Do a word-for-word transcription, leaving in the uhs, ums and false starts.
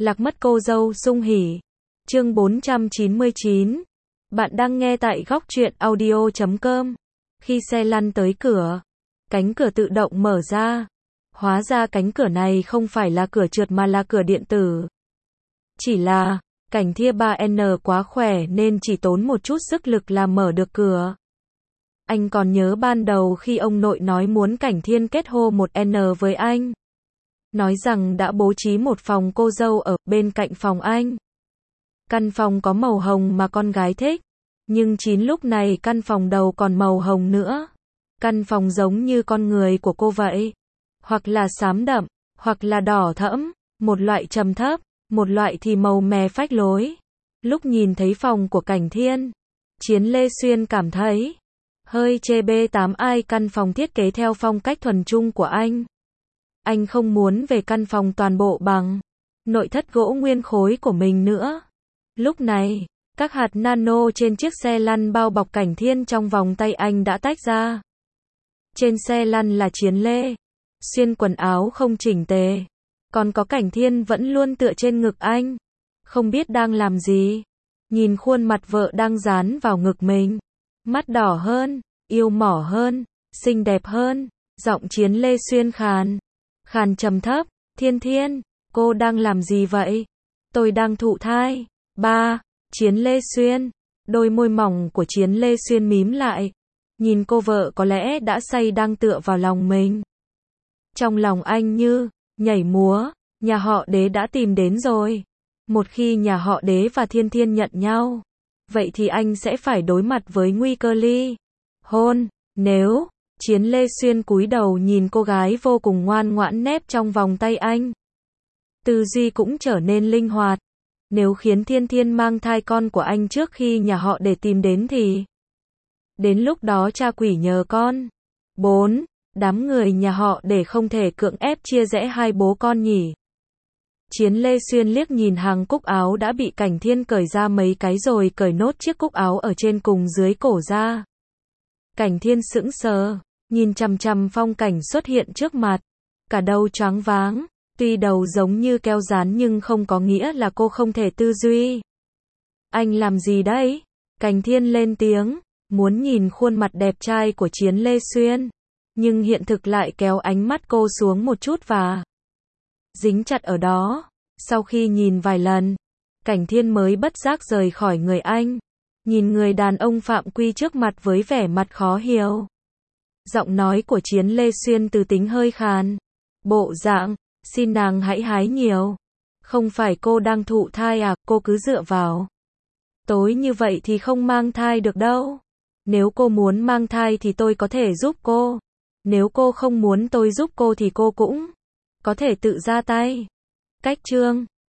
Lạc mất cô dâu sung hỉ. Chương bốn trăm chín mươi chín. Bạn đang nghe tại góc truyện audio chấm com. Khi xe lăn tới cửa, cánh cửa tự động mở ra. Hóa ra cánh cửa này không phải là cửa trượt mà là cửa điện tử. Chỉ là, Cảnh Thia ba N quá khỏe nên chỉ tốn một chút sức lực là mở được cửa. Anh còn nhớ ban đầu khi ông nội nói muốn Cảnh Thiên kết hôn một N với anh. Nói rằng đã bố trí một phòng cô dâu ở bên cạnh phòng anh. Căn phòng có màu hồng mà con gái thích. Nhưng chín lúc này căn phòng đầu còn màu hồng nữa. Căn phòng giống như con người của cô vậy. Hoặc là xám đậm, hoặc là đỏ thẫm, một loại trầm thấp, một loại thì màu mè phách lối. Lúc nhìn thấy phòng của Cảnh Thiên, Chiến Lê Xuyên cảm thấy hơi chê bê tám ai căn phòng thiết kế theo phong cách thuần trung của anh. Anh không muốn về căn phòng toàn bộ bằng nội thất gỗ nguyên khối của mình nữa. Lúc này, các hạt nano trên chiếc xe lăn bao bọc Cảnh Thiên trong vòng tay anh đã tách ra. Trên xe lăn là Chiến Lê Xuyên quần áo không chỉnh tề. Còn có Cảnh Thiên vẫn luôn tựa trên ngực anh. Không biết đang làm gì. Nhìn khuôn mặt vợ đang dán vào ngực mình. Mắt đỏ hơn, yêu mỏ hơn, xinh đẹp hơn. Giọng Chiến Lê Xuyên khàn. Khàn trầm thấp. Thiên Thiên, cô đang làm gì vậy? Tôi đang thụ thai. Ba. Chiến Lê Xuyên. Đôi môi mỏng của Chiến Lê Xuyên mím lại. Nhìn cô vợ có lẽ đã say đang tựa vào lòng mình. Trong lòng anh như nhảy múa. Nhà họ Đế đã tìm đến rồi. Một khi nhà họ Đế và Thiên Thiên nhận nhau, vậy thì anh sẽ phải đối mặt với nguy cơ ly hôn. Nếu Chiến Lê Xuyên cúi đầu nhìn cô gái vô cùng ngoan ngoãn nép trong vòng tay anh. Tư duy cũng trở nên linh hoạt. Nếu khiến Thiên Thiên mang thai con của anh trước khi nhà họ Để tìm đến thì đến lúc đó cha quỷ nhờ con. Bốn. Đám người nhà họ Để không thể cưỡng ép chia rẽ hai bố con nhỉ. Chiến Lê Xuyên liếc nhìn hàng cúc áo đã bị Cảnh Thiên cởi ra mấy cái rồi cởi nốt chiếc cúc áo ở trên cùng dưới cổ ra. Cảnh Thiên sững sờ, nhìn chằm chằm phong cảnh xuất hiện trước mặt. Cả đầu choáng váng, tuy đầu giống như keo dán nhưng không có nghĩa là cô không thể tư duy. Anh làm gì đấy? Cảnh Thiên lên tiếng, muốn nhìn khuôn mặt đẹp trai của Chiến Lê Xuyên. Nhưng hiện thực lại kéo ánh mắt cô xuống một chút và dính chặt ở đó. Sau khi nhìn vài lần, Cảnh Thiên mới bất giác rời khỏi người anh. Nhìn người đàn ông phạm quy trước mặt với vẻ mặt khó hiểu. Giọng nói của Chiến Lê Xuyên từ tính hơi khàn. Bộ dạng, xin nàng hãy hái nhiều. Không phải cô đang thụ thai à, cô cứ dựa vào. Tối như vậy thì không mang thai được đâu. Nếu cô muốn mang thai thì tôi có thể giúp cô. Nếu cô không muốn tôi giúp cô thì cô cũng có thể tự ra tay. Cách chương